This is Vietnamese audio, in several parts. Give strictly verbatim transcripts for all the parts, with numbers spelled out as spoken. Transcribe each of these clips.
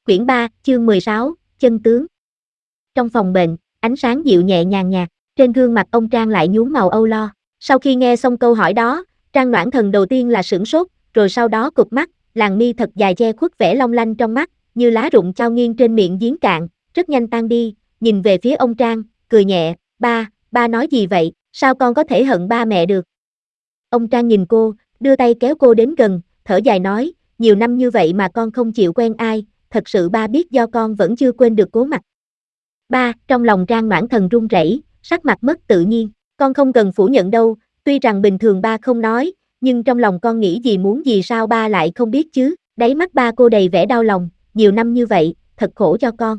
Quyển ba, chương mười sáu, chân tướng. Trong phòng bệnh, ánh sáng dịu nhẹ nhàng nhạt, trên gương mặt ông Trang lại nhuốm màu âu lo. Sau khi nghe xong câu hỏi đó, Trang Noãn Thần đầu tiên là sửng sốt, rồi sau đó cụp mắt, làn mi thật dài che khuất vẻ long lanh trong mắt, như lá rụng chao nghiêng trên miệng giếng cạn, rất nhanh tan đi, nhìn về phía ông Trang, cười nhẹ, ba, ba nói gì vậy, sao con có thể hận ba mẹ được? Ông Trang nhìn cô, đưa tay kéo cô đến gần, thở dài nói, nhiều năm như vậy mà con không chịu quen ai, thật sự ba biết do con vẫn chưa quên được Cố Mặc. Ba, trong lòng Trang Noãn Thần run rẩy, sắc mặt mất tự nhiên, con không cần phủ nhận đâu, tuy rằng bình thường ba không nói, nhưng trong lòng con nghĩ gì muốn gì sao ba lại không biết chứ, đáy mắt ba cô đầy vẻ đau lòng, nhiều năm như vậy, thật khổ cho con.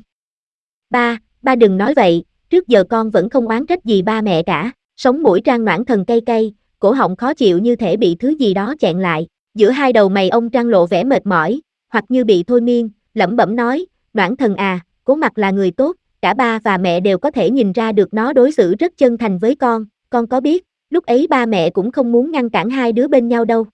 Ba, ba đừng nói vậy, trước giờ con vẫn không oán trách gì ba mẹ cả, sống mũi Trang Noãn Thần cay cay, cổ họng khó chịu như thể bị thứ gì đó chẹn lại, giữa hai đầu mày ông Trang lộ vẻ mệt mỏi, hoặc như bị thôi miên, lẩm bẩm nói, Noãn Thần à, Cố Mặc là người tốt, cả ba và mẹ đều có thể nhìn ra được nó đối xử rất chân thành với con, con có biết, lúc ấy ba mẹ cũng không muốn ngăn cản hai đứa bên nhau đâu.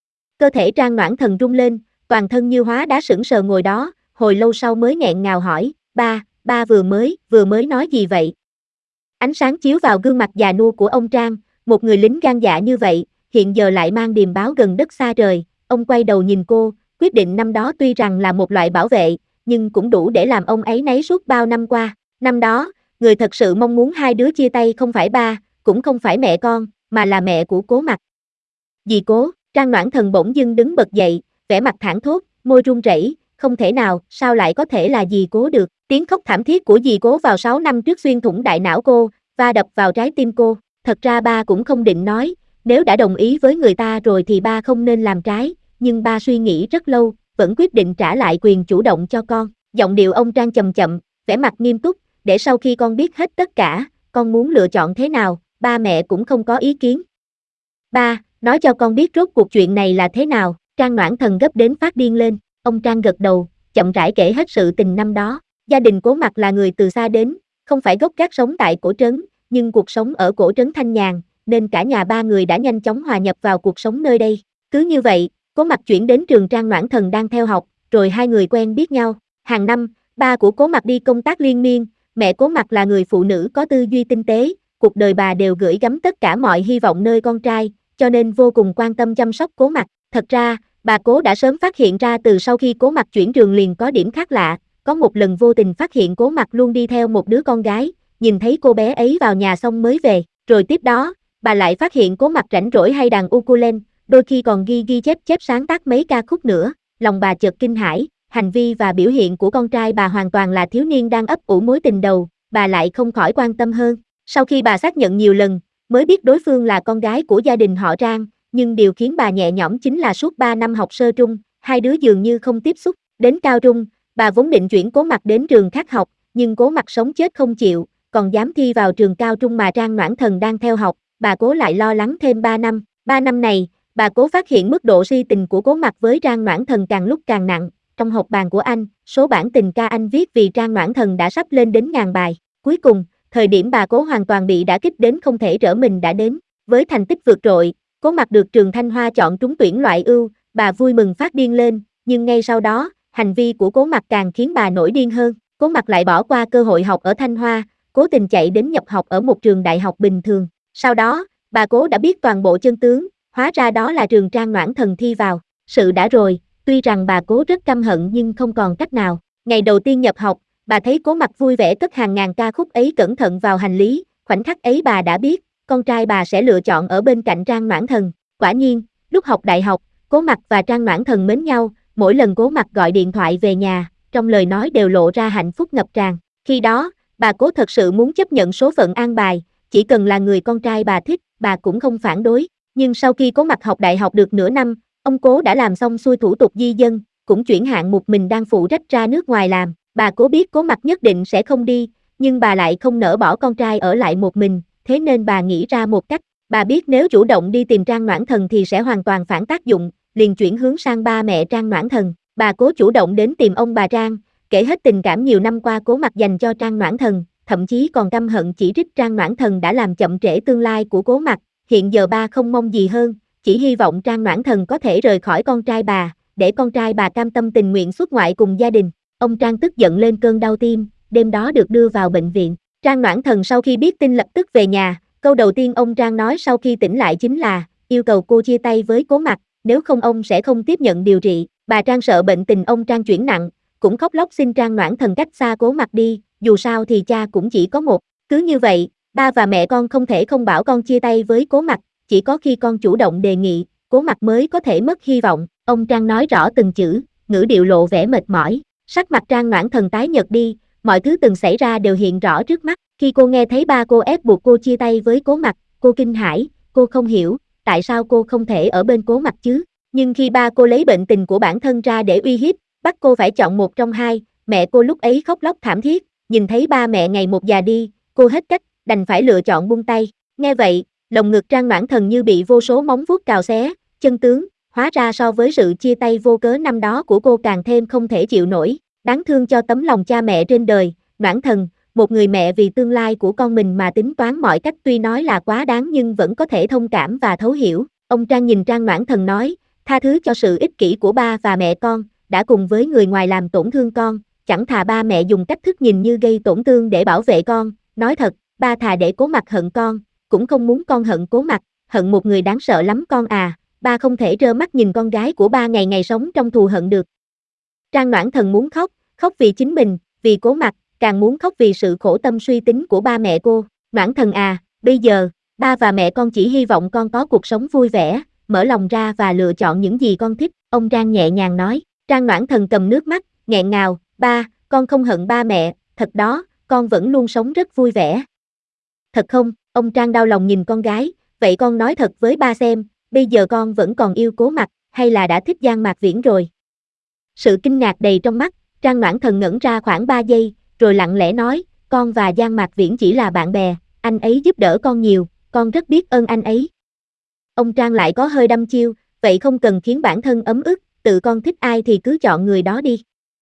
Cơ thể Trang Noãn Thần rung lên, toàn thân như hóa đá sững sờ ngồi đó, hồi lâu sau mới nghẹn ngào hỏi, ba, ba vừa mới, vừa mới nói gì vậy? Ánh sáng chiếu vào gương mặt già nua của ông Trang, một người lính gan dạ như vậy, hiện giờ lại mang điềm báo gần đất xa trời, ông quay đầu nhìn cô, quyết định năm đó tuy rằng là một loại bảo vệ, nhưng cũng đủ để làm ông ấy nấy suốt bao năm qua. Năm đó, người thật sự mong muốn hai đứa chia tay không phải ba, cũng không phải mẹ con, mà là mẹ của Cố Mặc. Dì Cố, Trang Noãn Thần bỗng dưng đứng bật dậy, vẻ mặt thảng thốt, môi run rẩy, không thể nào, sao lại có thể là dì Cố được, tiếng khóc thảm thiết của dì Cố vào sáu năm trước xuyên thủng đại não cô, và đập vào trái tim cô, thật ra ba cũng không định nói, nếu đã đồng ý với người ta rồi thì ba không nên làm trái, nhưng ba suy nghĩ rất lâu, vẫn quyết định trả lại quyền chủ động cho con, giọng điệu ông Trang chậm chậm, vẻ mặt nghiêm túc, để sau khi con biết hết tất cả, con muốn lựa chọn thế nào, ba mẹ cũng không có ý kiến. Ba, nói cho con biết rốt cuộc chuyện này là thế nào, Trang Noãn Thần gấp đến phát điên lên, ông Trang gật đầu, chậm rãi kể hết sự tình năm đó, gia đình Cố Mặc là người từ xa đến, không phải gốc gác sống tại cổ trấn, nhưng cuộc sống ở cổ trấn thanh nhàn, nên cả nhà ba người đã nhanh chóng hòa nhập vào cuộc sống nơi đây. Cứ như vậy, Cố Mặc chuyển đến trường Trang Noãn Thần đang theo học, rồi hai người quen biết nhau. Hàng năm, ba của Cố Mặc đi công tác liên miên, mẹ Cố Mặc là người phụ nữ có tư duy tinh tế, cuộc đời bà đều gửi gắm tất cả mọi hy vọng nơi con trai, cho nên vô cùng quan tâm chăm sóc Cố Mặc. Thật ra, bà Cố đã sớm phát hiện ra từ sau khi Cố Mặc chuyển trường liền có điểm khác lạ, có một lần vô tình phát hiện Cố Mặc luôn đi theo một đứa con gái, nhìn thấy cô bé ấy vào nhà xong mới về, rồi tiếp đó, bà lại phát hiện Cố Mặc rảnh rỗi hay đàn ukulele, đôi khi còn ghi ghi chép chép sáng tác mấy ca khúc nữa, lòng bà chợt kinh hãi, hành vi và biểu hiện của con trai bà hoàn toàn là thiếu niên đang ấp ủ mối tình đầu, bà lại không khỏi quan tâm hơn. Sau khi bà xác nhận nhiều lần, mới biết đối phương là con gái của gia đình họ Trang, nhưng điều khiến bà nhẹ nhõm chính là suốt ba năm học sơ trung, hai đứa dường như không tiếp xúc, đến cao trung, bà vốn định chuyển Cố Mặc đến trường khác học, nhưng Cố Mặc sống chết không chịu, còn dám thi vào trường cao trung mà Trang Noãn Thần đang theo học, bà Cố lại lo lắng thêm ba năm, ba năm này, bà Cố phát hiện mức độ si tình của Cố Mặc với Trang Noãn Thần càng lúc càng nặng, trong hộp bàn của anh, số bản tình ca anh viết vì Trang Noãn Thần đã sắp lên đến ngàn bài, cuối cùng, thời điểm bà Cố hoàn toàn bị đả kích đến không thể trở mình đã đến, với thành tích vượt trội, Cố Mặc được trường Thanh Hoa chọn trúng tuyển loại ưu, bà vui mừng phát điên lên, nhưng ngay sau đó, hành vi của Cố Mặc càng khiến bà nổi điên hơn, Cố Mặc lại bỏ qua cơ hội học ở Thanh Hoa, cố tình chạy đến nhập học ở một trường đại học bình thường. Sau đó, bà Cố đã biết toàn bộ chân tướng, hóa ra đó là trường Trang Noãn Thần thi vào. Sự đã rồi, tuy rằng bà Cố rất căm hận nhưng không còn cách nào. Ngày đầu tiên nhập học, bà thấy Cố Mặc vui vẻ cất hàng ngàn ca khúc ấy cẩn thận vào hành lý, khoảnh khắc ấy bà đã biết, con trai bà sẽ lựa chọn ở bên cạnh Trang Noãn Thần. Quả nhiên, lúc học đại học, Cố Mặc và Trang Noãn Thần mến nhau, mỗi lần Cố Mặc gọi điện thoại về nhà, trong lời nói đều lộ ra hạnh phúc ngập tràn. Khi đó, bà Cố thật sự muốn chấp nhận số phận an bài, chỉ cần là người con trai bà thích, bà cũng không phản đối. Nhưng sau khi Cố Mặc học đại học được nửa năm, ông Cố đã làm xong xuôi thủ tục di dân, cũng chuyển hạng mục mình đang phụ trách ra nước ngoài làm. Bà Cố biết Cố Mặc nhất định sẽ không đi, nhưng bà lại không nỡ bỏ con trai ở lại một mình, thế nên bà nghĩ ra một cách. Bà biết nếu chủ động đi tìm Trang Noãn Thần thì sẽ hoàn toàn phản tác dụng, liền chuyển hướng sang ba mẹ Trang Noãn Thần. Bà Cố chủ động đến tìm ông bà Trang, kể hết tình cảm nhiều năm qua Cố Mặc dành cho Trang Noãn Thần, thậm chí còn căm hận chỉ trích Trang Noãn Thần đã làm chậm trễ tương lai của Cố Mặc. Hiện giờ ba không mong gì hơn, chỉ hy vọng Trang Noãn Thần có thể rời khỏi con trai bà, để con trai bà cam tâm tình nguyện xuất ngoại cùng gia đình. Ông Trang tức giận lên cơn đau tim, đêm đó được đưa vào bệnh viện. Trang Noãn Thần sau khi biết tin lập tức về nhà, câu đầu tiên ông Trang nói sau khi tỉnh lại chính là, yêu cầu cô chia tay với Cố Mặc, nếu không ông sẽ không tiếp nhận điều trị. Bà Trang sợ bệnh tình ông Trang chuyển nặng, cũng khóc lóc xin Trang Noãn Thần cách xa Cố Mặc đi, dù sao thì cha cũng chỉ có một. Cứ như vậy, ba và mẹ con không thể không bảo con chia tay với Cố Mặc, chỉ có khi con chủ động đề nghị, Cố Mặc mới có thể mất hy vọng. Ông Trang nói rõ từng chữ, ngữ điệu lộ vẻ mệt mỏi. Sắc mặt Trang Noãn Thần tái nhợt đi, mọi thứ từng xảy ra đều hiện rõ trước mắt. Khi cô nghe thấy ba cô ép buộc cô chia tay với Cố Mặc, cô kinh hãi, cô không hiểu, tại sao cô không thể ở bên Cố Mặc chứ? Nhưng khi ba cô lấy bệnh tình của bản thân ra để uy hiếp, bắt cô phải chọn một trong hai, mẹ cô lúc ấy khóc lóc thảm thiết, nhìn thấy ba mẹ ngày một già đi, cô hết cách, đành phải lựa chọn buông tay. Nghe vậy, lồng ngực Trang Noãn Thần như bị vô số móng vuốt cào xé, chân tướng, hóa ra so với sự chia tay vô cớ năm đó của cô càng thêm không thể chịu nổi. Đáng thương cho tấm lòng cha mẹ trên đời, Noãn Thần, một người mẹ vì tương lai của con mình mà tính toán mọi cách tuy nói là quá đáng nhưng vẫn có thể thông cảm và thấu hiểu. Ông Trang nhìn Trang Noãn Thần nói, tha thứ cho sự ích kỷ của ba và mẹ con, đã cùng với người ngoài làm tổn thương con, chẳng thà ba mẹ dùng cách thức nhìn như gây tổn thương để bảo vệ con, nói thật, ba thà để Cố Mặc hận con, cũng không muốn con hận Cố Mặc, hận một người đáng sợ lắm con à, ba không thể trơ mắt nhìn con gái của ba ngày ngày sống trong thù hận được. Trang Noãn Thần muốn khóc, khóc vì chính mình, vì Cố Mặc, càng muốn khóc vì sự khổ tâm suy tính của ba mẹ cô. Noãn Thần à, bây giờ, ba và mẹ con chỉ hy vọng con có cuộc sống vui vẻ, mở lòng ra và lựa chọn những gì con thích, ông Trang nhẹ nhàng nói. Trang Noãn Thần cầm nước mắt, nghẹn ngào, ba, con không hận ba mẹ, thật đó, con vẫn luôn sống rất vui vẻ. Thật không? Ông Trang đau lòng nhìn con gái, vậy con nói thật với ba xem, bây giờ con vẫn còn yêu Cố Mặc, hay là đã thích Giang Mạc Viễn rồi? Sự kinh ngạc đầy trong mắt, Trang Noãn Thần ngẩn ra khoảng ba giây, rồi lặng lẽ nói, con và Giang Mạc Viễn chỉ là bạn bè, anh ấy giúp đỡ con nhiều, con rất biết ơn anh ấy. Ông Trang lại có hơi đăm chiêu, vậy không cần khiến bản thân ấm ức, tự con thích ai thì cứ chọn người đó đi.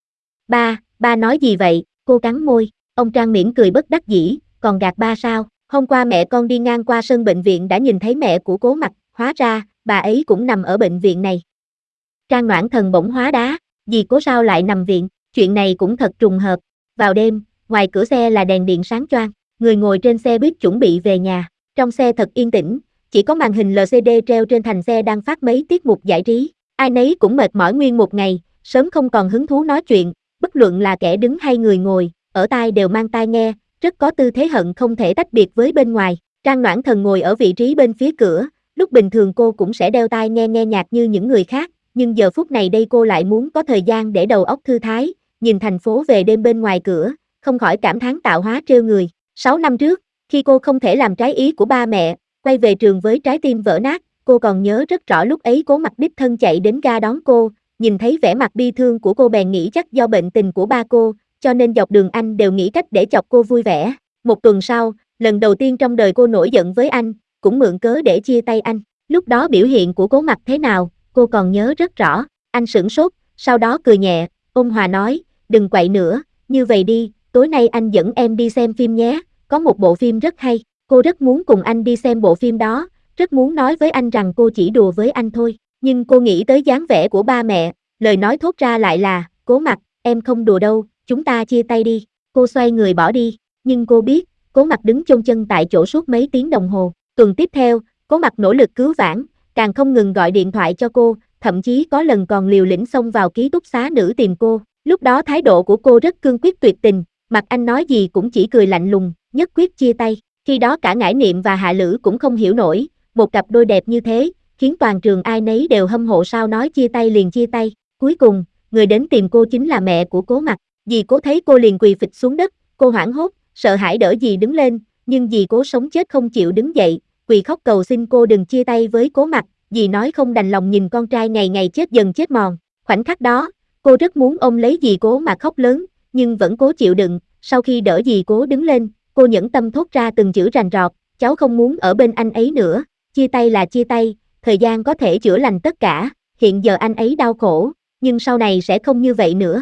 Ba, ba nói gì vậy? Cô cắn môi, ông Trang mỉm cười bất đắc dĩ, còn gạt ba sao? Hôm qua mẹ con đi ngang qua sân bệnh viện đã nhìn thấy mẹ của Cố Mặc, hóa ra, bà ấy cũng nằm ở bệnh viện này. Trang Noãn Thần bỗng hóa đá, dì Cố sao lại nằm viện, chuyện này cũng thật trùng hợp. Vào đêm, ngoài cửa xe là đèn điện sáng choang, người ngồi trên xe buýt chuẩn bị về nhà, trong xe thật yên tĩnh, chỉ có màn hình lờ xê đê treo trên thành xe đang phát mấy tiết mục giải trí, ai nấy cũng mệt mỏi nguyên một ngày, sớm không còn hứng thú nói chuyện, bất luận là kẻ đứng hay người ngồi, ở tai đều mang tai nghe, rất có tư thế hận không thể tách biệt với bên ngoài. Trang Noãn Thần ngồi ở vị trí bên phía cửa, lúc bình thường cô cũng sẽ đeo tai nghe nghe nhạc như những người khác, nhưng giờ phút này đây cô lại muốn có thời gian để đầu óc thư thái, nhìn thành phố về đêm bên ngoài cửa, không khỏi cảm thán tạo hóa trêu người. Sáu năm trước, khi cô không thể làm trái ý của ba mẹ, quay về trường với trái tim vỡ nát, cô còn nhớ rất rõ lúc ấy Cố Mặc đích thân chạy đến ga đón cô, nhìn thấy vẻ mặt bi thương của cô bèn nghĩ chắc do bệnh tình của ba cô, cho nên dọc đường anh đều nghĩ cách để chọc cô vui vẻ. Một tuần sau, lần đầu tiên trong đời cô nổi giận với anh, cũng mượn cớ để chia tay anh. Lúc đó biểu hiện của Cố Mặc thế nào, cô còn nhớ rất rõ. Anh sửng sốt, sau đó cười nhẹ, ôn hòa nói, đừng quậy nữa, như vậy đi, tối nay anh dẫn em đi xem phim nhé, có một bộ phim rất hay. Cô rất muốn cùng anh đi xem bộ phim đó, rất muốn nói với anh rằng cô chỉ đùa với anh thôi, nhưng cô nghĩ tới dáng vẻ của ba mẹ, lời nói thốt ra lại là, Cố Mặc, em không đùa đâu, chúng ta chia tay đi. Cô xoay người bỏ đi, nhưng cô biết, Cố Mặc đứng chôn chân tại chỗ suốt mấy tiếng đồng hồ. Tuần tiếp theo, Cố Mặc nỗ lực cứu vãn, càng không ngừng gọi điện thoại cho cô, thậm chí có lần còn liều lĩnh xông vào ký túc xá nữ tìm cô. Lúc đó thái độ của cô rất cương quyết tuyệt tình, mặc anh nói gì cũng chỉ cười lạnh lùng, nhất quyết chia tay. Khi đó cả Ngải Niệm và Hạ Lữ cũng không hiểu nổi, một cặp đôi đẹp như thế, khiến toàn trường ai nấy đều hâm mộ sao nói chia tay liền chia tay. Cuối cùng, người đến tìm cô chính là mẹ của Cố Mặc. Dì Cố thấy cô liền quỳ phịch xuống đất, cô hoảng hốt, sợ hãi đỡ dì đứng lên, nhưng dì Cố sống chết không chịu đứng dậy, quỳ khóc cầu xin cô đừng chia tay với Cố Mặc. Dì nói không đành lòng nhìn con trai ngày ngày chết dần chết mòn. Khoảnh khắc đó, cô rất muốn ôm lấy dì Cố mà khóc lớn, nhưng vẫn cố chịu đựng. Sau khi đỡ dì Cố đứng lên, cô nhẫn tâm thốt ra từng chữ rành rọt, cháu không muốn ở bên anh ấy nữa, chia tay là chia tay, thời gian có thể chữa lành tất cả, hiện giờ anh ấy đau khổ, nhưng sau này sẽ không như vậy nữa.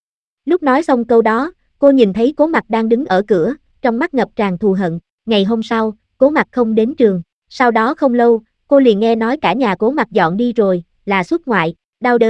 Lúc nói xong câu đó, cô nhìn thấy Cố Mặc đang đứng ở cửa, trong mắt ngập tràn thù hận. Ngày hôm sau, Cố Mặc không đến trường, sau đó không lâu, cô liền nghe nói cả nhà Cố Mặc dọn đi rồi, là xuất ngoại, đau đớn,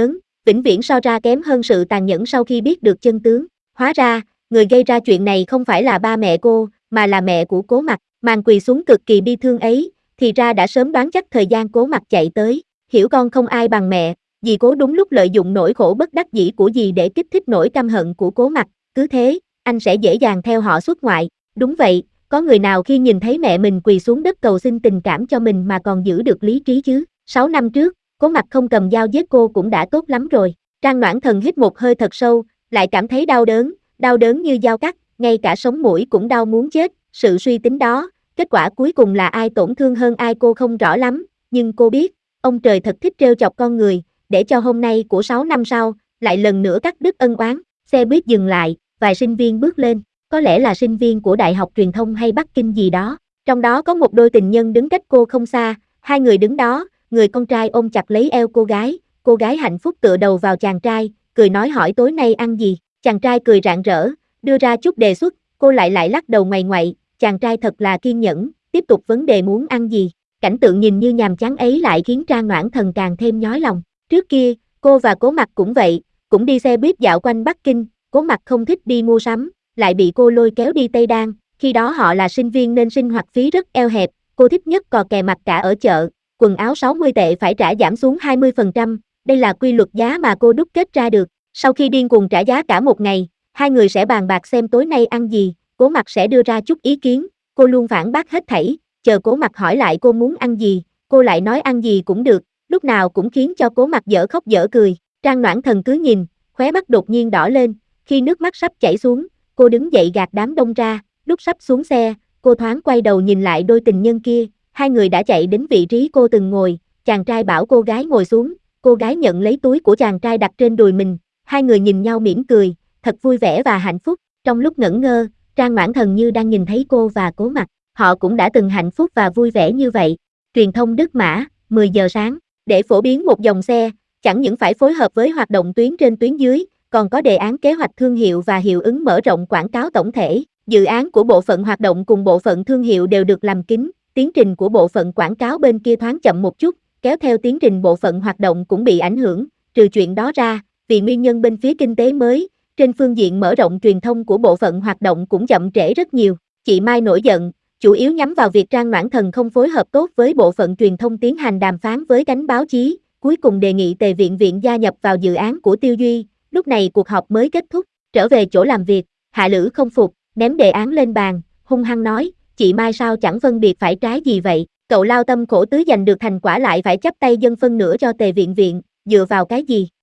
vĩnh viễn so ra kém hơn sự tàn nhẫn sau khi biết được chân tướng. Hóa ra, người gây ra chuyện này không phải là ba mẹ cô, mà là mẹ của Cố Mặc. Màn quỳ xuống cực kỳ bi thương ấy, thì ra đã sớm đoán chắc thời gian Cố Mặc chạy tới. Hiểu con không ai bằng mẹ, dì Cố đúng lúc lợi dụng nỗi khổ bất đắc dĩ của dì để kích thích nỗi căm hận của Cố Mặc. Cứ thế, anh sẽ dễ dàng theo họ xuất ngoại. Đúng vậy, có người nào khi nhìn thấy mẹ mình quỳ xuống đất cầu xin tình cảm cho mình mà còn giữ được lý trí chứ? Sáu năm trước, Cố Mặc không cầm dao giết cô cũng đã tốt lắm rồi. Trang Noãn Thần hít một hơi thật sâu, lại cảm thấy đau đớn, đau đớn như dao cắt, ngay cả sống mũi cũng đau muốn chết. Sự suy tính đó, kết quả cuối cùng là ai tổn thương hơn ai cô không rõ lắm, nhưng cô biết, ông trời thật thích trêu chọc con người, để cho hôm nay của sáu năm sau, lại lần nữa cắt đứt ân oán. Xe buýt dừng lại, vài sinh viên bước lên, có lẽ là sinh viên của Đại học Truyền thông hay Bắc Kinh gì đó. Trong đó có một đôi tình nhân đứng cách cô không xa, hai người đứng đó, người con trai ôm chặt lấy eo cô gái, cô gái hạnh phúc tựa đầu vào chàng trai, cười nói hỏi tối nay ăn gì. Chàng trai cười rạng rỡ, đưa ra chút đề xuất, cô lại lại lắc đầu ngoại ngoại, chàng trai thật là kiên nhẫn, tiếp tục vấn đề muốn ăn gì. Cảnh tượng nhìn như nhàm chán ấy lại khiến Trang Noãn Thần càng thêm nhói lòng. Trước kia, cô và Cố Mặc cũng vậy, cũng đi xe buýt dạo quanh Bắc Kinh, Cố Mặc không thích đi mua sắm, lại bị cô lôi kéo đi Tây Đan, khi đó họ là sinh viên nên sinh hoạt phí rất eo hẹp, cô thích nhất cò kè mặt cả ở chợ, quần áo sáu mươi tệ phải trả giảm xuống hai mươi phần trăm, đây là quy luật giá mà cô đúc kết ra được. Sau khi điên cuồng trả giá cả một ngày, hai người sẽ bàn bạc xem tối nay ăn gì, Cố Mặc sẽ đưa ra chút ý kiến, cô luôn phản bác hết thảy, chờ Cố Mặc hỏi lại cô muốn ăn gì, cô lại nói ăn gì cũng được, lúc nào cũng khiến cho Cố Mặc dở khóc dở cười. Trang Noãn Thần cứ nhìn, khóe mắt đột nhiên đỏ lên, khi nước mắt sắp chảy xuống, cô đứng dậy gạt đám đông ra, lúc sắp xuống xe, cô thoáng quay đầu nhìn lại đôi tình nhân kia, hai người đã chạy đến vị trí cô từng ngồi, chàng trai bảo cô gái ngồi xuống, cô gái nhận lấy túi của chàng trai đặt trên đùi mình, hai người nhìn nhau mỉm cười, thật vui vẻ và hạnh phúc. Trong lúc ngẩn ngơ, Trang Noãn Thần như đang nhìn thấy cô và Cố Mặc, họ cũng đã từng hạnh phúc và vui vẻ như vậy. Truyền thông Đức Mã, mười giờ sáng, để phổ biến một dòng xe, chẳng những phải phối hợp với hoạt động tuyến trên tuyến dưới, còn có đề án kế hoạch thương hiệu và hiệu ứng mở rộng quảng cáo tổng thể. Dự án của bộ phận hoạt động cùng bộ phận thương hiệu đều được làm kín, tiến trình của bộ phận quảng cáo bên kia thoáng chậm một chút, kéo theo tiến trình bộ phận hoạt động cũng bị ảnh hưởng. Trừ chuyện đó ra, vì nguyên nhân bên phía kinh tế mới, trên phương diện mở rộng truyền thông của bộ phận hoạt động cũng chậm trễ rất nhiều. Chị Mai nổi giận, chủ yếu nhắm vào việc Trang Noãn Thần không phối hợp tốt với bộ phận truyền thông tiến hành đàm phán với cánh báo chí, cuối cùng đề nghị Tề Viện Viện gia nhập vào dự án của Tiêu Duy. Lúc này cuộc họp mới kết thúc, trở về chỗ làm việc, Hạ Lữ không phục, ném đề án lên bàn, hung hăng nói, chị Mai sao chẳng phân biệt phải trái gì vậy, cậu lao tâm khổ tứ giành được thành quả lại phải chắp tay dâng phân nửa cho Tề Viện Viện, dựa vào cái gì?